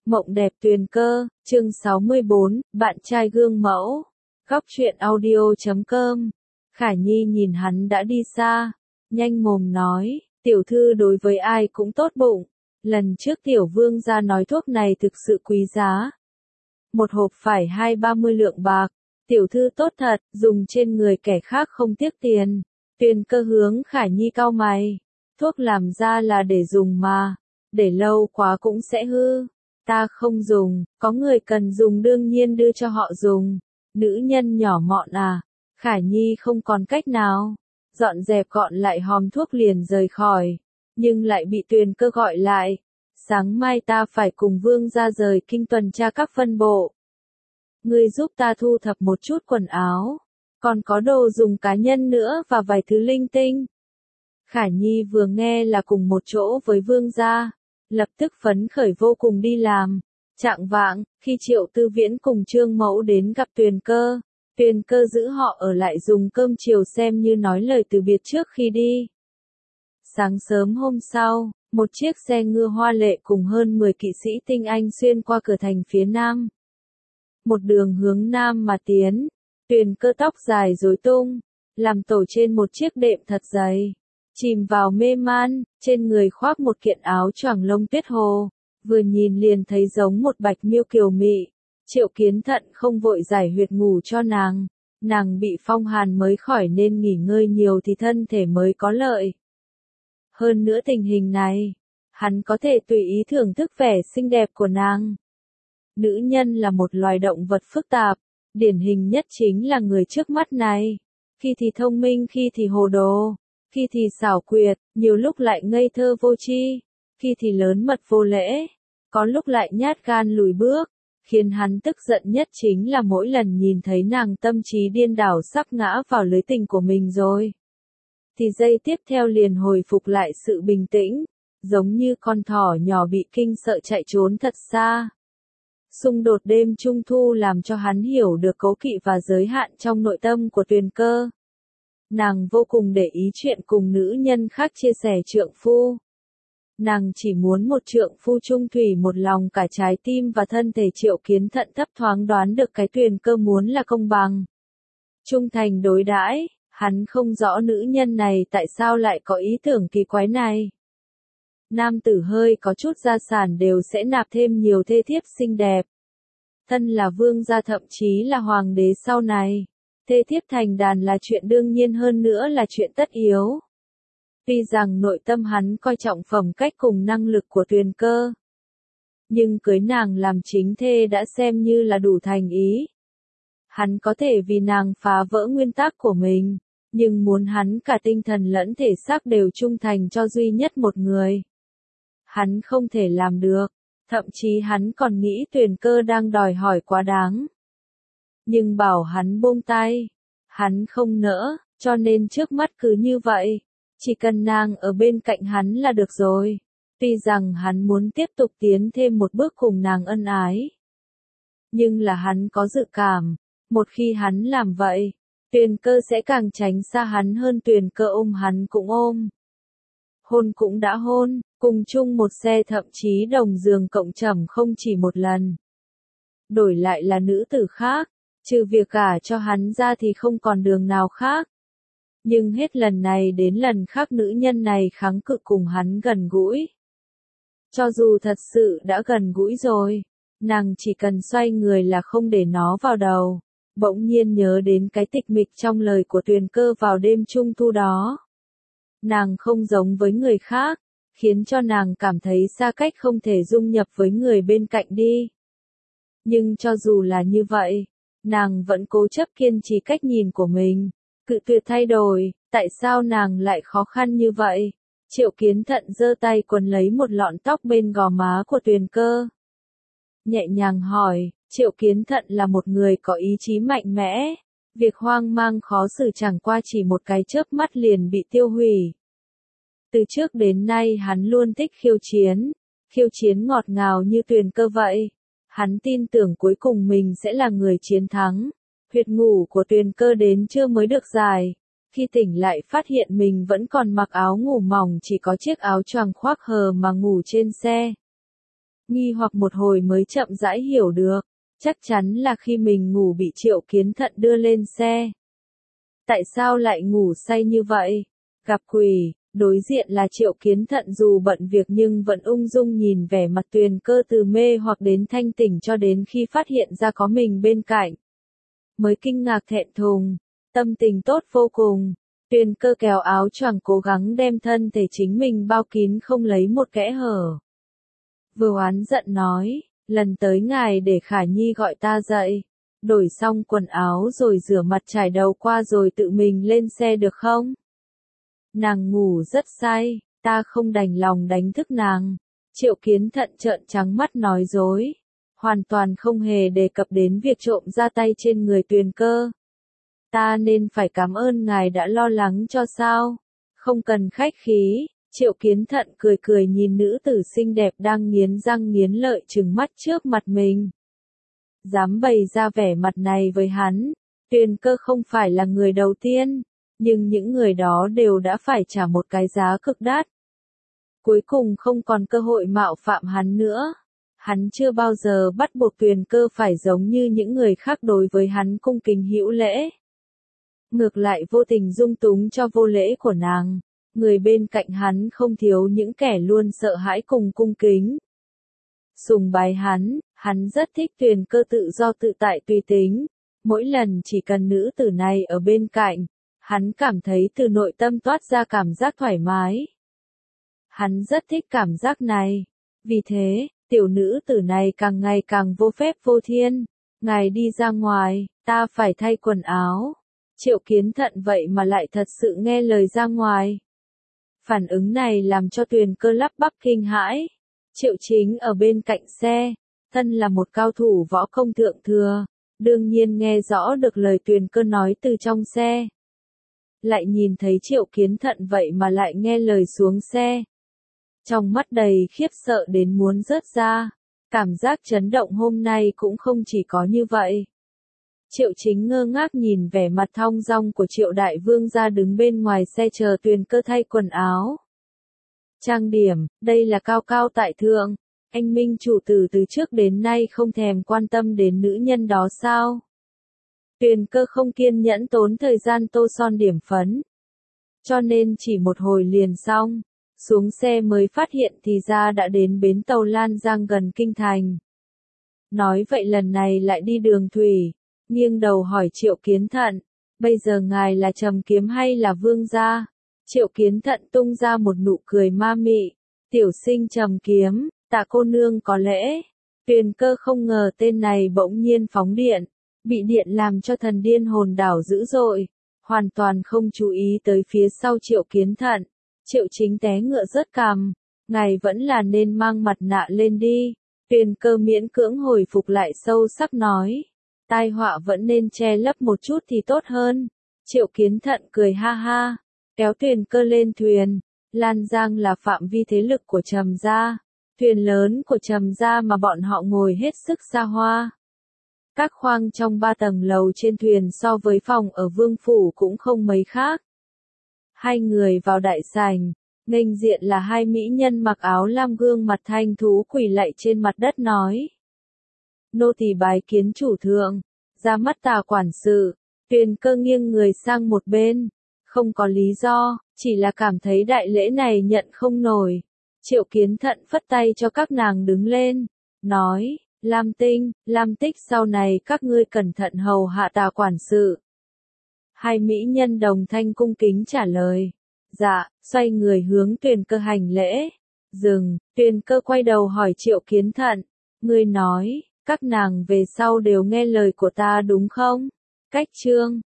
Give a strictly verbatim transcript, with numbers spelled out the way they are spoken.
Mộng đẹp tuyền cơ, chương sáu mươi bốn, bạn trai gương mẫu. Góc truyện audio chấm com. Khải Nhi nhìn hắn đã đi xa, nhanh mồm nói, tiểu thư đối với ai cũng tốt bụng. Lần trước tiểu vương gia nói thuốc này thực sự quý giá. Một hộp phải hai ba mươi lượng bạc, tiểu thư tốt thật, dùng trên người kẻ khác không tiếc tiền. Tuyền cơ hướng Khải Nhi cau mày, thuốc làm ra là để dùng mà, để lâu quá cũng sẽ hư. Ta không dùng, có người cần dùng đương nhiên đưa cho họ dùng. Nữ nhân nhỏ mọn à, Khải Nhi không còn cách nào. Dọn dẹp gọn lại hòm thuốc liền rời khỏi, nhưng lại bị Tuyền cơ gọi lại. Sáng mai ta phải cùng vương gia rời kinh tuần tra các phân bộ. Ngươi giúp ta thu thập một chút quần áo, còn có đồ dùng cá nhân nữa và vài thứ linh tinh. Khải Nhi vừa nghe là cùng một chỗ với vương gia, lập tức phấn khởi vô cùng đi làm. Trạng vạng, khi Triệu Tư Viễn cùng Trương Mẫu đến gặp Tuyền cơ, Tuyền cơ giữ họ ở lại dùng cơm chiều xem như nói lời từ biệt trước khi đi. Sáng sớm hôm sau, một chiếc xe ngựa hoa lệ cùng hơn mười kỵ sĩ tinh anh xuyên qua cửa thành phía nam. Một đường hướng nam mà tiến, Tuyền cơ tóc dài rối tung, làm tổ trên một chiếc đệm thật dày. Chìm vào mê man, trên người khoác một kiện áo choàng lông tuyết hồ, vừa nhìn liền thấy giống một bạch miêu kiều mị. Triệu Kiến Thận không vội giải huyệt ngủ cho nàng, nàng bị phong hàn mới khỏi nên nghỉ ngơi nhiều thì thân thể mới có lợi. Hơn nữa tình hình này, hắn có thể tùy ý thưởng thức vẻ xinh đẹp của nàng. Nữ nhân là một loài động vật phức tạp, điển hình nhất chính là người trước mắt này, khi thì thông minh khi thì hồ đồ. Khi thì xảo quyệt, nhiều lúc lại ngây thơ vô tri, khi thì lớn mật vô lễ, có lúc lại nhát gan lùi bước, khiến hắn tức giận nhất chính là mỗi lần nhìn thấy nàng tâm trí điên đảo sắp ngã vào lưới tình của mình rồi. Thì giây tiếp theo liền hồi phục lại sự bình tĩnh, giống như con thỏ nhỏ bị kinh sợ chạy trốn thật xa. Xung đột đêm trung thu làm cho hắn hiểu được cấu kỵ và giới hạn trong nội tâm của Tuyền cơ. Nàng vô cùng để ý chuyện cùng nữ nhân khác chia sẻ trượng phu. Nàng chỉ muốn một trượng phu trung thủy một lòng cả trái tim và thân thể. Triệu Kiến Thận thấp thoáng đoán được cái Tuyền cơ muốn là công bằng, trung thành đối đãi. Hắn không rõ nữ nhân này tại sao lại có ý tưởng kỳ quái này. Nam tử hơi có chút gia sản đều sẽ nạp thêm nhiều thê thiếp xinh đẹp. Thân là vương gia thậm chí là hoàng đế sau này, thê thiếp thành đàn là chuyện đương nhiên hơn nữa là chuyện tất yếu. Tuy rằng nội tâm hắn coi trọng phẩm cách cùng năng lực của Tuyền cơ, nhưng cưới nàng làm chính thê đã xem như là đủ thành ý. Hắn có thể vì nàng phá vỡ nguyên tắc của mình, nhưng muốn hắn cả tinh thần lẫn thể xác đều trung thành cho duy nhất một người, hắn không thể làm được. Thậm chí hắn còn nghĩ Tuyền cơ đang đòi hỏi quá đáng. Nhưng bảo hắn buông tay, hắn không nỡ, cho nên trước mắt cứ như vậy, chỉ cần nàng ở bên cạnh hắn là được rồi. Tuy rằng hắn muốn tiếp tục tiến thêm một bước cùng nàng ân ái, nhưng là hắn có dự cảm, một khi hắn làm vậy, Tuyền cơ sẽ càng tránh xa hắn hơn. Tuyền cơ ôm hắn cũng ôm, hôn cũng đã hôn, cùng chung một xe thậm chí đồng giường cộng trầm không chỉ một lần. Đổi lại là nữ tử khác, trừ việc gả cho hắn ra thì không còn đường nào khác. Nhưng hết lần này đến lần khác nữ nhân này kháng cự cùng hắn gần gũi. Cho dù thật sự đã gần gũi rồi, nàng chỉ cần xoay người là không để nó vào đầu. Bỗng nhiên nhớ đến cái tịch mịch trong lời của Tuyền cơ vào đêm trung thu đó. Nàng không giống với người khác, khiến cho nàng cảm thấy xa cách không thể dung nhập với người bên cạnh đi. Nhưng cho dù là như vậy, nàng vẫn cố chấp kiên trì cách nhìn của mình, cự tuyệt thay đổi. Tại sao nàng lại khó khăn như vậy? Triệu Kiến Thận giơ tay quấn lấy một lọn tóc bên gò má của Tuyền cơ, nhẹ nhàng hỏi. Triệu Kiến Thận là một người có ý chí mạnh mẽ, việc hoang mang khó xử chẳng qua chỉ một cái chớp mắt liền bị tiêu hủy. Từ trước đến nay hắn luôn thích khiêu chiến, khiêu chiến ngọt ngào như Tuyền cơ vậy. Hắn tin tưởng cuối cùng mình sẽ là người chiến thắng. Huyệt ngủ của Tuyền cơ đến trưa mới được giải. Khi tỉnh lại phát hiện mình vẫn còn mặc áo ngủ mỏng, chỉ có chiếc áo choàng khoác hờ mà ngủ trên xe. nghi hoặc một hồi mới chậm rãi hiểu được, chắc chắn là khi mình ngủ bị Triệu Kiến Thận đưa lên xe. Tại sao lại ngủ say như vậy? Gặp quỷ, đối diện là Triệu Kiến Thận dù bận việc nhưng vẫn ung dung nhìn vẻ mặt Tuyền Cơ từ mê hoặc đến thanh tỉnh cho đến khi phát hiện ra có mình bên cạnh. Mới kinh ngạc thẹn thùng, tâm tình tốt vô cùng. Tuyền Cơ kéo áo choàng cố gắng đem thân thể chính mình bao kín không lấy một kẽ hở. Vừa oán giận nói, lần tới ngài để Khả Nhi gọi ta dậy, đổi xong quần áo rồi rửa mặt trải đầu qua rồi tự mình lên xe được không? Nàng ngủ rất say, ta không đành lòng đánh thức nàng. Triệu Kiến Thận trợn trắng mắt nói dối, hoàn toàn không hề đề cập đến việc trộm ra tay trên người Tuyền Cơ. Ta nên phải cảm ơn ngài đã lo lắng cho sao? Không cần khách khí. Triệu Kiến Thận cười cười nhìn nữ tử xinh đẹp đang nghiến răng nghiến lợi trừng mắt trước mặt mình. Dám bày ra vẻ mặt này với hắn, Tuyền Cơ không phải là người đầu tiên, nhưng những người đó đều đã phải trả một cái giá cực đắt. Cuối cùng không còn cơ hội mạo phạm hắn nữa. Hắn chưa bao giờ bắt buộc Tuyền Cơ phải giống như những người khác đối với hắn cung kính hữu lễ. Ngược lại vô tình dung túng cho vô lễ của nàng. Người bên cạnh hắn không thiếu những kẻ luôn sợ hãi cùng cung kính. Sùng bái hắn, hắn rất thích Tuyền Cơ tự do tự tại tùy tính. Mỗi lần chỉ cần nữ tử này ở bên cạnh, hắn cảm thấy từ nội tâm toát ra cảm giác thoải mái. Hắn rất thích cảm giác này. Vì thế, tiểu nữ tử này càng ngày càng vô phép vô thiên. Ngài đi ra ngoài, ta phải thay quần áo. Triệu Kiến Thận vậy mà lại thật sự nghe lời ra ngoài. Phản ứng này làm cho Tuyền Cơ lắp bắp kinh hãi. Triệu Chính ở bên cạnh xe, thân là một cao thủ võ công thượng thừa, đương nhiên nghe rõ được lời Tuyền Cơ nói từ trong xe. Lại nhìn thấy Triệu Kiến Thận vậy mà lại nghe lời xuống xe. Trong mắt đầy khiếp sợ đến muốn rớt ra, cảm giác chấn động hôm nay cũng không chỉ có như vậy. Triệu Chính ngơ ngác nhìn vẻ mặt thong dong của Triệu Đại Vương ra đứng bên ngoài xe chờ Tuyền Cơ thay quần áo. Trang điểm, đây là cao cao tại thượng, anh Minh chủ tử từ trước đến nay không thèm quan tâm đến nữ nhân đó sao? Tuyền Cơ không kiên nhẫn tốn thời gian tô son điểm phấn. Cho nên chỉ một hồi liền xong, xuống xe mới phát hiện thì ra đã đến bến tàu Lan Giang gần Kinh Thành. Nói vậy lần này lại đi đường thủy. Nghiêng đầu hỏi Triệu Kiến Thận, bây giờ ngài là Trầm Kiếm hay là Vương gia? Triệu Kiến Thận tung ra một nụ cười ma mị, tiểu sinh Trầm Kiếm, tạ cô nương có lễ. Tuyền Cơ không ngờ tên này bỗng nhiên phóng điện, bị điện làm cho thần điên hồn đảo dữ dội, hoàn toàn không chú ý tới phía sau Triệu Kiến Thận. Triệu Chính té ngựa rớt cằm, ngài vẫn là nên mang mặt nạ lên đi. Tuyền Cơ miễn cưỡng hồi phục lại sâu sắc nói. Tai họa vẫn nên che lấp một chút thì tốt hơn. Triệu Kiến Thận cười ha ha, kéo Tuyền Cơ lên thuyền. Lan Giang là phạm vi thế lực của Trầm gia, thuyền lớn của Trầm gia mà bọn họ ngồi hết sức xa hoa. Các khoang trong ba tầng lầu trên thuyền so với phòng ở Vương phủ cũng không mấy khác. Hai người vào đại sảnh, nghênh diện là hai mỹ nhân mặc áo lam gương mặt thanh thú quỳ lạy trên mặt đất nói. Nô tỳ bái kiến chủ thượng, ra mắt Tả quản sự. Tuyền Cơ nghiêng người sang một bên, không có lý do, chỉ là cảm thấy đại lễ này nhận không nổi. Triệu Kiến Thận phất tay cho các nàng đứng lên, nói, Lam Tinh, Lam Tích sau này các ngươi cẩn thận hầu hạ Tả quản sự. Hai mỹ nhân đồng thanh cung kính trả lời, dạ, xoay người hướng Tuyền Cơ hành lễ. Dừng, Tuyền Cơ quay đầu hỏi Triệu Kiến Thận, ngươi nói, các nàng về sau đều nghe lời của ta đúng không? Cách chương